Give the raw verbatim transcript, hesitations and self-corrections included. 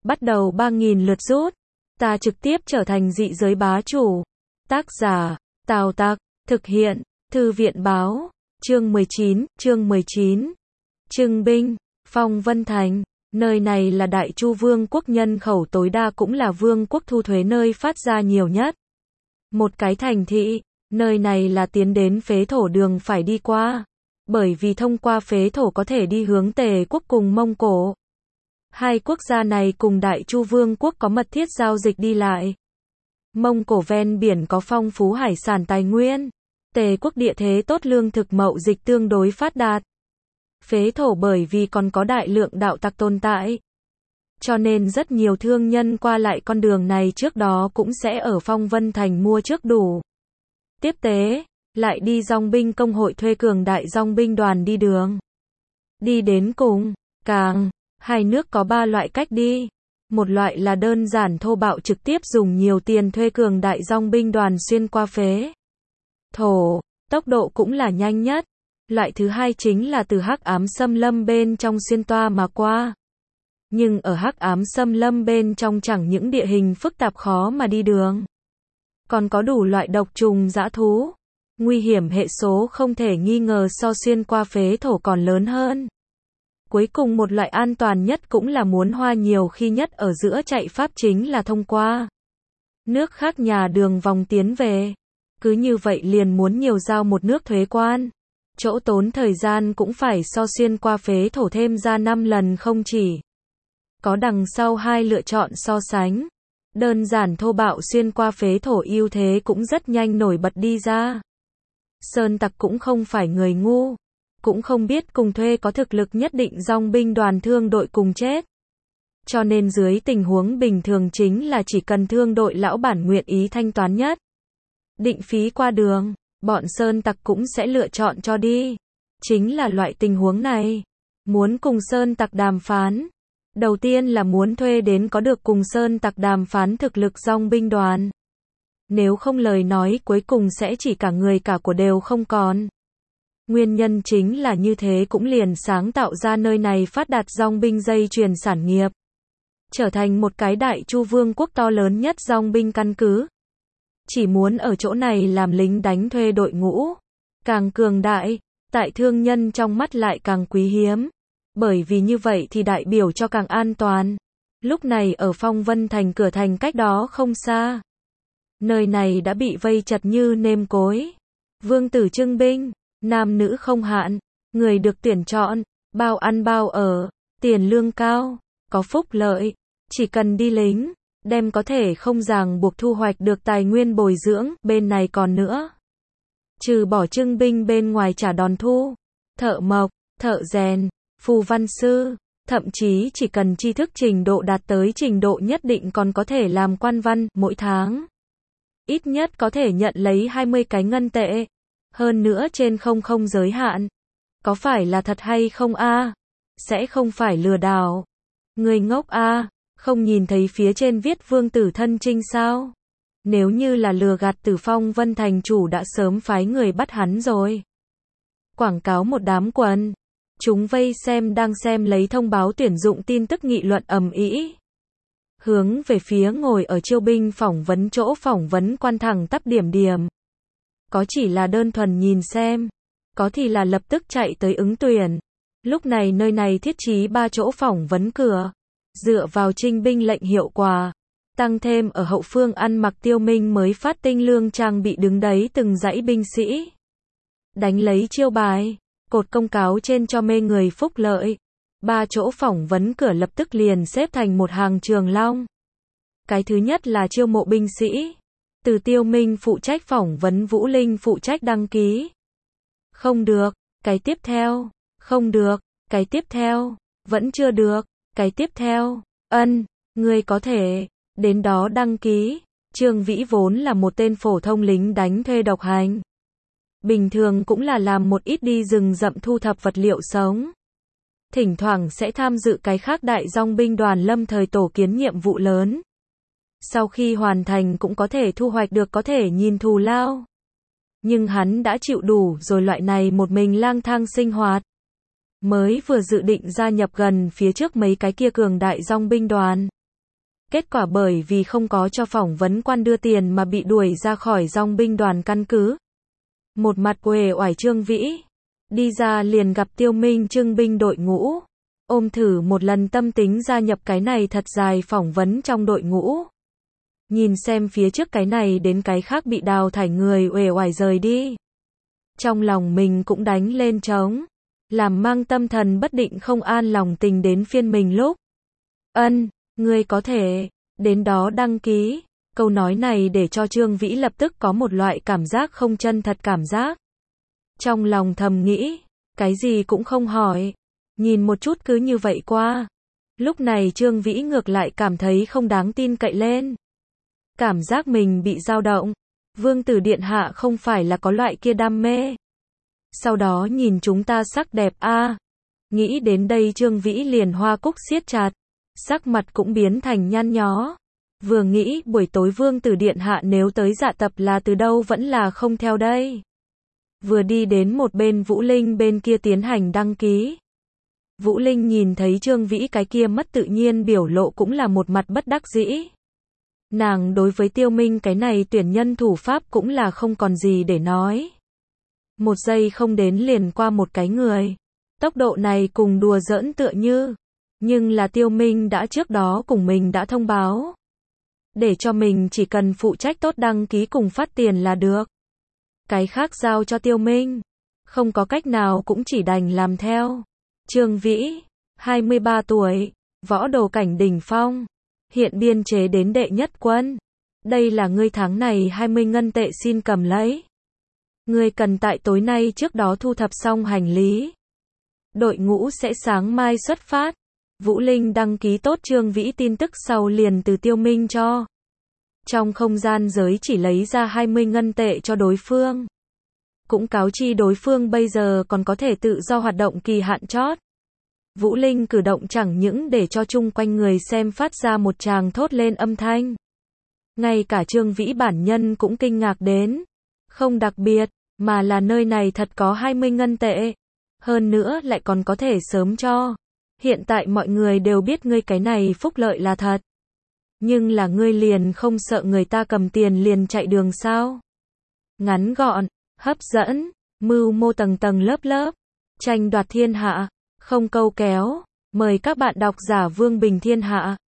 bắt đầu ba nghìn lượt rút. Ta trực tiếp trở thành dị giới bá chủ. Tác giả, Tào Tặc, thực hiện, Thư viện báo, chương mười chín, chương mười chín. Trưng binh, Phong Vân Thành, nơi này là Đại Chu Vương quốc, nhân khẩu tối đa cũng là vương quốc thu thuế nơi phát ra nhiều nhất. Một cái thành thị, nơi này là tiến đến phế thổ đường phải đi qua, bởi vì thông qua phế thổ có thể đi hướng Tề quốc cùng Mông Cổ. Hai quốc gia này cùng Đại Chu Vương quốc có mật thiết giao dịch đi lại. Mông Cổ ven biển có phong phú hải sản tài nguyên, Tề quốc địa thế tốt, lương thực mậu dịch tương đối phát đạt. Phế thổ bởi vì còn có đại lượng đạo tặc tồn tại, cho nên rất nhiều thương nhân qua lại con đường này trước đó cũng sẽ ở Phong Vân Thành mua trước đủ. Tiếp tế, lại đi dòng binh công hội thuê cường đại dòng binh đoàn đi đường. Đi đến cùng, càng, hai nước có ba loại cách đi. Một loại là đơn giản thô bạo, trực tiếp dùng nhiều tiền thuê cường đại dòng binh đoàn xuyên qua phế thổ, tốc độ cũng là nhanh nhất. Loại thứ hai chính là từ hắc ám xâm lâm bên trong xuyên toa mà qua. Nhưng ở hắc ám xâm lâm bên trong chẳng những địa hình phức tạp khó mà đi đường, còn có đủ loại độc trùng dã thú. Nguy hiểm hệ số không thể nghi ngờ so xuyên qua phế thổ còn lớn hơn. Cuối cùng một loại an toàn nhất cũng là muốn hoa nhiều khi nhất ở giữa chạy pháp chính là thông qua nước khác nhà đường vòng tiến về. Cứ như vậy liền muốn nhiều giao một nước thuế quan. Chỗ tốn thời gian cũng phải so xuyên qua phế thổ thêm ra năm lần không chỉ. Có đằng sau hai lựa chọn so sánh. Đơn giản thô bạo xuyên qua phế thổ ưu thế cũng rất nhanh nổi bật đi ra. Sơn tặc cũng không phải người ngu, cũng không biết cùng thuê có thực lực nhất định dòng binh đoàn thương đội cùng chết. Cho nên dưới tình huống bình thường chính là chỉ cần thương đội lão bản nguyện ý thanh toán nhất định phí qua đường, bọn sơn tặc cũng sẽ lựa chọn cho đi. Chính là loại tình huống này, muốn cùng sơn tặc đàm phán, đầu tiên là muốn thuê đến có được cùng sơn tặc đàm phán thực lực dòng binh đoàn. Nếu không lời nói cuối cùng sẽ chỉ cả người cả của đều không còn. Nguyên nhân chính là như thế cũng liền sáng tạo ra nơi này phát đạt dòng binh dây chuyền sản nghiệp, trở thành một cái Đại Chu Vương quốc to lớn nhất dòng binh căn cứ. Chỉ muốn ở chỗ này làm lính đánh thuê đội ngũ càng cường đại, tại thương nhân trong mắt lại càng quý hiếm. Bởi vì như vậy thì đại biểu cho càng an toàn. Lúc này ở Phong Vân Thành cửa thành cách đó không xa, nơi này đã bị vây chật như nêm cối. Vương tử trưng binh, nam nữ không hạn, người được tuyển chọn, bao ăn bao ở, tiền lương cao, có phúc lợi, chỉ cần đi lính, đem có thể không ràng buộc thu hoạch được tài nguyên bồi dưỡng. Bên này còn nữa, trừ bỏ trưng binh bên ngoài trả đòn thu, thợ mộc, thợ rèn, phù văn sư, thậm chí chỉ cần tri thức trình độ đạt tới trình độ nhất định còn có thể làm quan văn. Mỗi tháng ít nhất có thể nhận lấy hai mươi cái ngân tệ, hơn nữa trên không không giới hạn. Có phải là thật hay không a? Sẽ không phải lừa đảo. Người ngốc a, không nhìn thấy phía trên viết vương tử thân trinh sao? Nếu như là lừa gạt, Tử Phong Vân Thành chủ đã sớm phái người bắt hắn rồi. Quảng cáo một đám quần chúng vây xem đang xem lấy thông báo tuyển dụng tin tức nghị luận ầm ĩ. Hướng về phía ngồi ở chiêu binh phỏng vấn chỗ phỏng vấn quan thẳng tắp điểm điểm. Có chỉ là đơn thuần nhìn xem, có thì là lập tức chạy tới ứng tuyển. Lúc này nơi này thiết trí ba chỗ phỏng vấn cửa, dựa vào trinh binh lệnh hiệu quả, tăng thêm ở hậu phương ăn mặc tiêu minh mới phát tinh lương trang bị đứng đấy từng dãy binh sĩ. Đánh lấy chiêu bài, cột công cáo trên cho mê người phúc lợi. Ba chỗ phỏng vấn cửa lập tức liền xếp thành một hàng trường long. Cái thứ nhất là chiêu mộ binh sĩ. Từ Tiêu Minh phụ trách phỏng vấn, Vũ Linh phụ trách đăng ký. Không được, cái tiếp theo. Không được, cái tiếp theo. Vẫn chưa được, cái tiếp theo. Ân, ngươi có thể đến đó đăng ký. Trương Vĩ vốn là một tên phổ thông lính đánh thuê độc hành, bình thường cũng là làm một ít đi rừng rậm thu thập vật liệu sống. Thỉnh thoảng sẽ tham dự cái khác đại dòng binh đoàn lâm thời tổ kiến nhiệm vụ lớn. Sau khi hoàn thành cũng có thể thu hoạch được có thể nhìn thù lao. Nhưng hắn đã chịu đủ rồi loại này một mình lang thang sinh hoạt. Mới vừa dự định gia nhập gần phía trước mấy cái kia cường đại dòng binh đoàn. Kết quả bởi vì không có cho phỏng vấn quan đưa tiền mà bị đuổi ra khỏi dong binh đoàn căn cứ. Một mặt uể oải Trương Vĩ. Đi ra liền gặp Tiêu Minh trưng binh đội ngũ. Ôm thử một lần tâm tính gia nhập cái này thật dài phỏng vấn trong đội ngũ. Nhìn xem phía trước cái này đến cái khác bị đào thải người uể oải rời đi. Trong lòng mình cũng đánh lên trống. Làm mang tâm thần bất định không an lòng tình đến phiên mình lúc. Ân, ngươi có thể, đến đó đăng ký. Câu nói này để cho Trương Vĩ lập tức có một loại cảm giác không chân thật cảm giác. Trong lòng thầm nghĩ, cái gì cũng không hỏi. Nhìn một chút cứ như vậy qua. Lúc này Trương Vĩ ngược lại cảm thấy không đáng tin cậy lên. Cảm giác mình bị dao động. Vương tử điện hạ không phải là có loại kia đam mê. Sau đó nhìn chúng ta sắc đẹp a. À. Nghĩ đến đây Trương Vĩ liền hoa cúc siết chặt. Sắc mặt cũng biến thành nhăn nhó. Vừa nghĩ buổi tối vương tử điện hạ nếu tới dạ tập là từ đâu vẫn là không theo đây. Vừa đi đến một bên Vũ Linh bên kia tiến hành đăng ký. Vũ Linh nhìn thấy Trương Vĩ cái kia mất tự nhiên biểu lộ cũng là một mặt bất đắc dĩ. Nàng đối với Tiêu Minh cái này tuyển nhân thủ pháp cũng là không còn gì để nói. Một giây không đến liền qua một cái người. Tốc độ này cùng đùa giỡn tựa như. Nhưng là Tiêu Minh đã trước đó cùng mình đã thông báo. Để cho mình chỉ cần phụ trách tốt đăng ký cùng phát tiền là được. Cái khác giao cho Tiêu Minh. Không có cách nào cũng chỉ đành làm theo. Trương Vĩ, hai mươi ba tuổi, võ đồ cảnh đỉnh phong. Hiện biên chế đến đệ nhất quân. Đây là ngươi tháng này hai mươi ngân tệ xin cầm lấy. Ngươi cần tại tối nay trước đó thu thập xong hành lý. Đội ngũ sẽ sáng mai xuất phát. Vũ Linh đăng ký tốt Trương Vĩ tin tức sau liền từ Tiêu Minh cho. Trong không gian giới chỉ lấy ra hai mươi ngân tệ cho đối phương. Cũng cáo chi đối phương bây giờ còn có thể tự do hoạt động kỳ hạn chót. Vũ Linh cử động chẳng những để cho chung quanh người xem phát ra một tràng thốt lên âm thanh. Ngay cả Trương Vĩ bản nhân cũng kinh ngạc đến. Không đặc biệt, mà là nơi này thật có hai mươi ngân tệ. Hơn nữa lại còn có thể sớm cho. Hiện tại mọi người đều biết ngươi cái này phúc lợi là thật. Nhưng là ngươi liền không sợ người ta cầm tiền liền chạy đường sao? Ngắn gọn, hấp dẫn, mưu mô tầng tầng lớp lớp, tranh đoạt thiên hạ, không câu kéo. Mời các bạn đọc giả Vương Bình Thiên Hạ.